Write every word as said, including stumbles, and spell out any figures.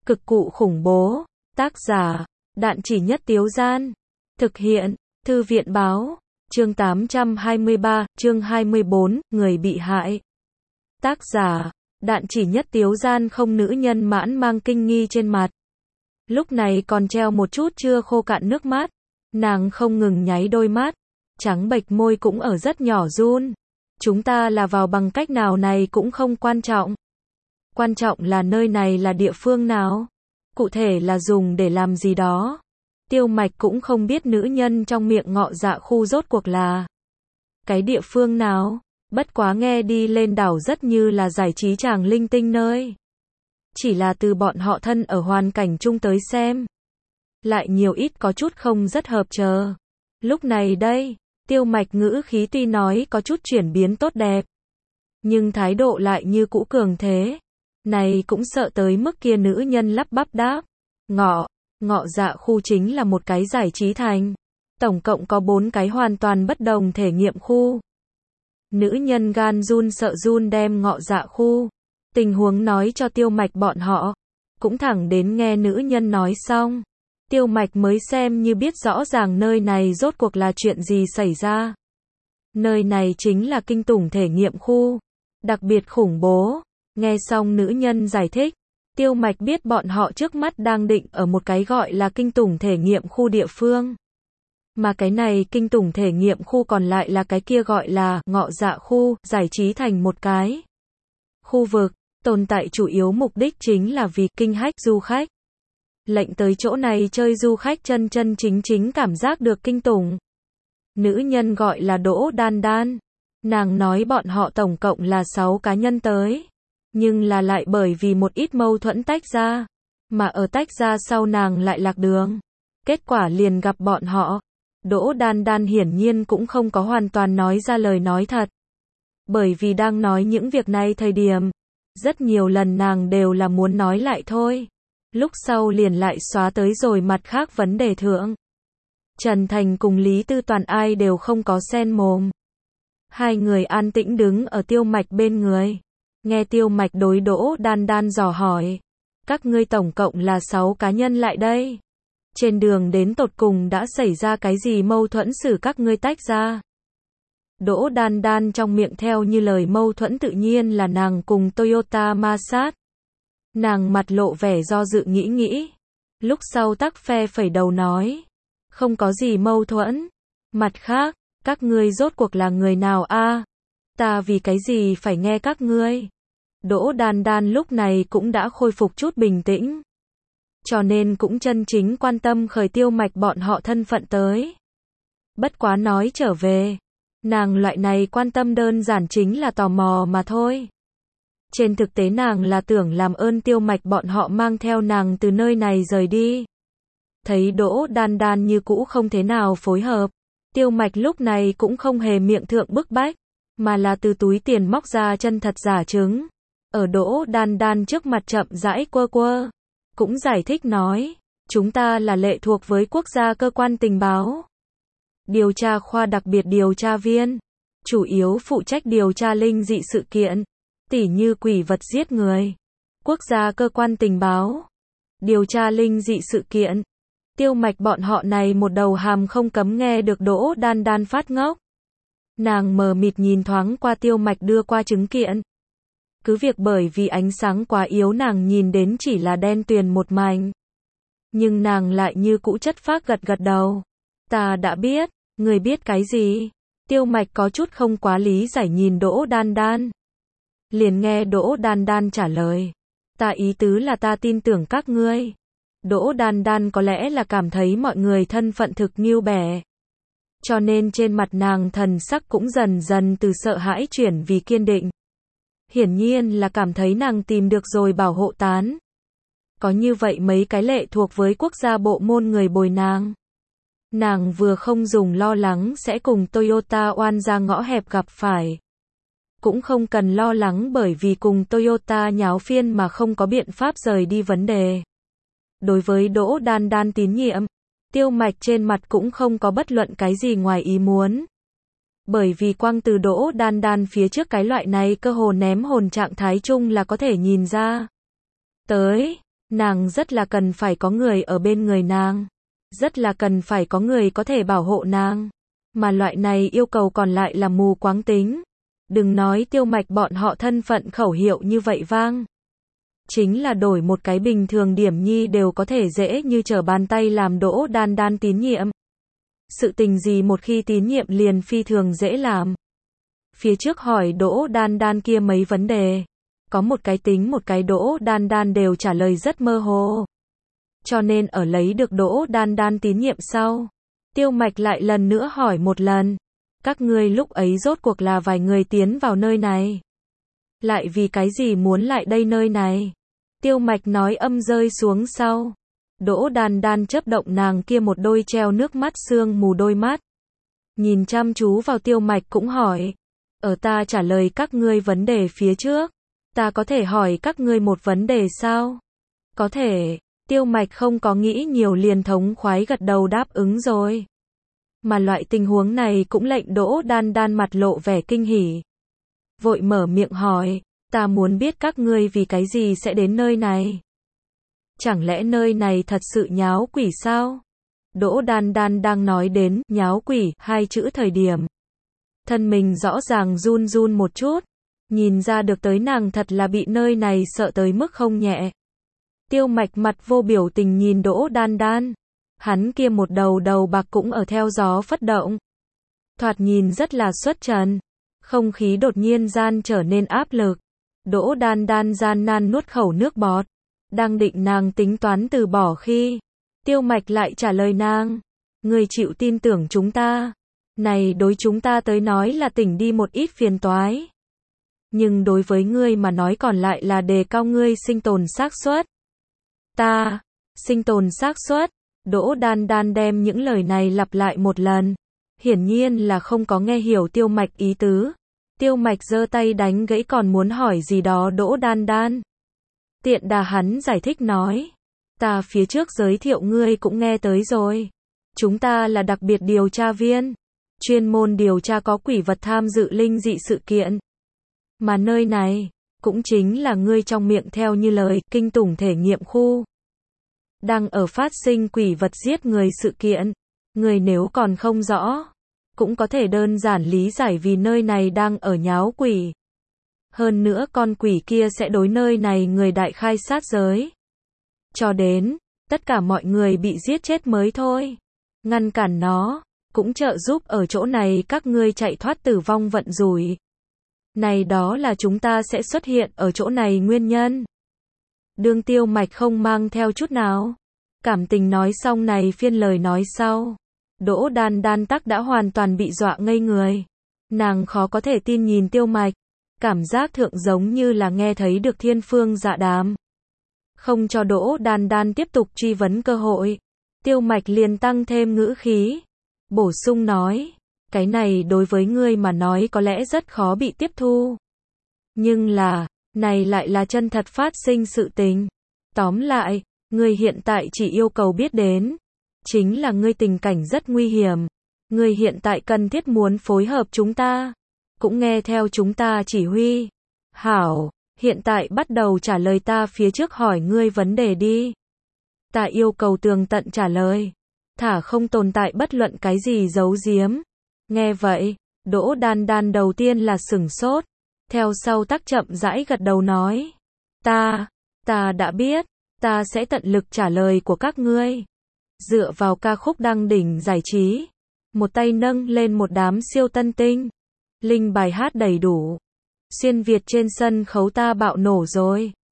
Cực cụ khủng bố. Tác giả, Đạn Chỉ Nhất Tiếu Gian. Thực hiện, Thư viện Báo. Chương tám trăm hai mươi ba, chương hai mươi bốn, người bị hại. Tác giả, Đạn Chỉ Nhất Tiếu Gian. Không, nữ nhân mãn mang kinh nghi trên mặt. Lúc này còn treo một chút chưa khô cạn nước mắt. Nàng không ngừng nháy đôi mắt. Trắng bệch môi cũng ở rất nhỏ run. Chúng ta là vào bằng cách nào này cũng không quan trọng. Quan trọng là nơi này là địa phương nào. Cụ thể là dùng để làm gì đó. Tiêu Mạch cũng không biết nữ nhân trong miệng Ngọ Dạ khu rốt cuộc là cái địa phương nào. Bất quá nghe đi lên đảo rất như là giải trí chàng linh tinh nơi. Chỉ là từ bọn họ thân ở hoàn cảnh chung tới xem. Lại nhiều ít có chút không rất hợp chờ. Lúc này đây, Tiêu Mạch ngữ khí tuy nói có chút chuyển biến tốt đẹp. Nhưng thái độ lại như cũ cường thế. Này cũng sợ tới mức kia nữ nhân lắp bắp đáp. Ngọ, Ngọ Dạ khu chính là một cái giải trí thành. Tổng cộng có bốn cái hoàn toàn bất đồng thể nghiệm khu. Nữ nhân gan run sợ run đem Ngọ Dạ khu tình huống nói cho Tiêu Mạch bọn họ. Cũng thẳng đến nghe nữ nhân nói xong. Tiêu Mạch mới xem như biết rõ ràng nơi này rốt cuộc là chuyện gì xảy ra. Nơi này chính là kinh tủng thể nghiệm khu. Đặc biệt khủng bố. Nghe xong nữ nhân giải thích. Tiêu Mạch biết bọn họ trước mắt đang định ở một cái gọi là kinh tủng thể nghiệm khu địa phương. Mà cái này kinh tủng thể nghiệm khu còn lại là cái kia gọi là Ngọ Dạ khu, giải trí thành một cái khu vực. Tồn tại chủ yếu mục đích chính là vì kinh hách du khách. Lệnh tới chỗ này chơi du khách chân chân chính chính cảm giác được kinh tủng. Nữ nhân gọi là Đỗ Đan Đan. Nàng nói bọn họ tổng cộng là sáu cá nhân tới. Nhưng là lại bởi vì một ít mâu thuẫn tách ra. Mà ở tách ra sau nàng lại lạc đường. Kết quả liền gặp bọn họ. Đỗ Đan Đan hiển nhiên cũng không có hoàn toàn nói ra lời nói thật. Bởi vì đang nói những việc này thời điểm. Rất nhiều lần nàng đều là muốn nói lại thôi. Lúc sau liền lại xóa tới rồi mặt khác vấn đề thượng. Trần Thành cùng Lý Tư Toàn ai đều không có xen mồm. Hai người an tĩnh đứng ở Tiêu Mạch bên người. Nghe Tiêu Mạch đối Đỗ Đan Đan dò hỏi. Các ngươi tổng cộng là sáu cá nhân lại đây. Trên đường đến tột cùng đã xảy ra cái gì mâu thuẫn xử các ngươi tách ra. Đỗ Đan Đan trong miệng theo như lời mâu thuẫn tự nhiên là nàng cùng Toyota ma sát. Nàng mặt lộ vẻ do dự nghĩ nghĩ. Lúc sau tắc phe phẩy đầu nói. Không có gì mâu thuẫn. Mặt khác, các ngươi rốt cuộc là người nào a? Ta vì cái gì phải nghe các ngươi? Đỗ Đan Đan lúc này cũng đã khôi phục chút bình tĩnh. Cho nên cũng chân chính quan tâm khởi Tiêu Mạch bọn họ thân phận tới. Bất quá nói trở về. Nàng loại này quan tâm đơn giản chính là tò mò mà thôi. Trên thực tế nàng là tưởng làm ơn Tiêu Mạch bọn họ mang theo nàng từ nơi này rời đi. Thấy Đỗ Đan Đan như cũ không thế nào phối hợp. Tiêu Mạch lúc này cũng không hề miệng thượng bức bách. Mà là từ túi tiền móc ra chân thật giả trứng. Ở Đỗ Đan Đan trước mặt chậm rãi quơ quơ. Cũng giải thích nói. Chúng ta là lệ thuộc với quốc gia cơ quan tình báo. Điều tra khoa đặc biệt điều tra viên. Chủ yếu phụ trách điều tra linh dị sự kiện. Tỉ như quỷ vật giết người. Quốc gia cơ quan tình báo. Điều tra linh dị sự kiện. Tiêu Mạch bọn họ này một đầu hàm không cấm nghe được Đỗ Đan Đan phát ngốc. Nàng mờ mịt nhìn thoáng qua Tiêu Mạch đưa qua chứng kiện. Cứ việc bởi vì ánh sáng quá yếu nàng nhìn đến chỉ là đen tuyền một mảnh. Nhưng nàng lại như cũ chất phác gật gật đầu. Ta đã biết, người biết cái gì? Tiêu Mạch có chút không quá lý giải nhìn Đỗ Đan Đan. Liền nghe Đỗ Đan Đan trả lời. Ta ý tứ là ta tin tưởng các ngươi. Đỗ Đan Đan có lẽ là cảm thấy mọi người thân phận thực nghiêu bẻ. Cho nên trên mặt nàng thần sắc cũng dần dần từ sợ hãi chuyển vì kiên định. Hiển nhiên là cảm thấy nàng tìm được rồi bảo hộ tán. Có như vậy mấy cái lệ thuộc với quốc gia bộ môn người bồi nàng. Nàng vừa không dùng lo lắng sẽ cùng Toyota oan ra ngõ hẹp gặp phải. Cũng không cần lo lắng bởi vì cùng Toyota nháo phiên mà không có biện pháp rời đi vấn đề. Đối với Đỗ Đan Đan tín nhiệm, Tiêu Mạch trên mặt cũng không có bất luận cái gì ngoài ý muốn. Bởi vì quang từ Đỗ Đan Đan phía trước cái loại này cơ hồ ném hồn trạng thái chung là có thể nhìn ra. Tới, Nàng rất là cần phải có người ở bên người nàng. Rất là cần phải có người có thể bảo hộ nàng. Mà loại này yêu cầu còn lại là mù quáng tính. Đừng nói Tiêu Mạch bọn họ thân phận khẩu hiệu như vậy vang. Chính là đổi một cái bình thường Điểm Nhi đều có thể dễ như trở bàn tay làm Đỗ Đan Đan tín nhiệm. Sự tình gì một khi tín nhiệm liền phi thường dễ làm. Phía trước hỏi Đỗ Đan Đan kia mấy vấn đề. Có một cái tính một cái Đỗ Đan Đan đều trả lời rất mơ hồ. Cho nên ở lấy được Đỗ Đan Đan tín nhiệm sau, Tiêu Mạch lại lần nữa hỏi một lần. Các ngươi lúc ấy rốt cuộc là vài người tiến vào nơi này. Lại vì cái gì muốn lại đây nơi này? Tiêu Mạch nói âm rơi xuống sau. Đỗ Đan Đan chớp động nàng kia một đôi treo nước mắt sương mù đôi mắt. Nhìn chăm chú vào Tiêu Mạch cũng hỏi. Ở ta trả lời các ngươi vấn đề phía trước, ta có thể hỏi các ngươi một vấn đề sao? Có thể. Tiêu Mạch không có nghĩ nhiều liền thống khoái gật đầu đáp ứng rồi. Mà loại tình huống này cũng lệnh Đỗ Đan Đan mặt lộ vẻ kinh hỉ. Vội mở miệng hỏi, ta muốn biết các ngươi vì cái gì sẽ đến nơi này. Chẳng lẽ nơi này thật sự nháo quỷ sao? Đỗ Đan Đan đang nói đến nháo quỷ hai chữ thời điểm. Thân mình rõ ràng run run một chút. Nhìn ra được tới nàng thật là bị nơi này sợ tới mức không nhẹ. Tiêu Mạch mặt vô biểu tình nhìn Đỗ Đan Đan. Hắn kia một đầu đầu bạc cũng ở theo gió phất động. Thoạt nhìn rất là xuất trần. Không khí đột nhiên gian trở nên áp lực. Đỗ Đan Đan gian nan nuốt khẩu nước bọt. Đang định nàng tính toán từ bỏ khi Tiêu Mạch lại trả lời nàng. Người chịu tin tưởng chúng ta. Này đối chúng ta tới nói là tỉnh đi một ít phiền toái. Nhưng đối với ngươi mà nói còn lại là đề cao ngươi sinh tồn xác suất. Ta, sinh tồn xác suất. Đỗ Đan Đan đem những lời này lặp lại một lần. Hiển nhiên là không có nghe hiểu Tiêu Mạch ý tứ. Tiêu Mạch giơ tay đánh gãy còn muốn hỏi gì đó Đỗ Đan Đan. Tiện đà hắn giải thích nói. Ta phía trước giới thiệu ngươi cũng nghe tới rồi. Chúng ta là đặc biệt điều tra viên. Chuyên môn điều tra có quỷ vật tham dự linh dị sự kiện. Mà nơi này, cũng chính là ngươi trong miệng theo như lời, kinh tủng thể nghiệm khu. Đang ở phát sinh quỷ vật giết người sự kiện. Người nếu còn không rõ, cũng có thể đơn giản lý giải vì nơi này đang ở nháo quỷ. Hơn nữa con quỷ kia sẽ đối nơi này người đại khai sát giới. Cho đến, tất cả mọi người bị giết chết mới thôi. Ngăn cản nó, cũng trợ giúp ở chỗ này các ngươi chạy thoát tử vong vận rủi. Này đó là chúng ta sẽ xuất hiện ở chỗ này nguyên nhân. Đương Tiêu Mạch không mang theo chút nào cảm tình nói xong này phiên lời nói sau. Đỗ Đan Đan tắc đã hoàn toàn bị dọa ngây người. Nàng khó có thể tin nhìn Tiêu Mạch. Cảm giác thượng giống như là nghe thấy được thiên phương dạ đàm. Không cho Đỗ Đan Đan tiếp tục truy vấn cơ hội. Tiêu Mạch liền tăng thêm ngữ khí. Bổ sung nói. Cái này đối với ngươi mà nói có lẽ rất khó bị tiếp thu. Nhưng là, này lại là chân thật phát sinh sự tình. Tóm lại, ngươi hiện tại chỉ yêu cầu biết đến. Chính là ngươi tình cảnh rất nguy hiểm. Ngươi hiện tại cần thiết muốn phối hợp chúng ta. Cũng nghe theo chúng ta chỉ huy. Hảo, hiện tại bắt đầu trả lời ta phía trước hỏi ngươi vấn đề đi. Ta yêu cầu tường tận trả lời. Thả không tồn tại bất luận cái gì giấu giếm. Nghe vậy, Đỗ Đan Đan đầu tiên là sửng sốt. Theo sau tắc chậm rãi gật đầu nói. Ta, ta đã biết. Ta sẽ tận lực trả lời của các ngươi. Dựa vào ca khúc đăng đỉnh giải trí. Một tay nâng lên một đám siêu tân tinh. Linh bài hát đầy đủ. Xuyên Việt trên sân khấu ta bạo nổ rồi.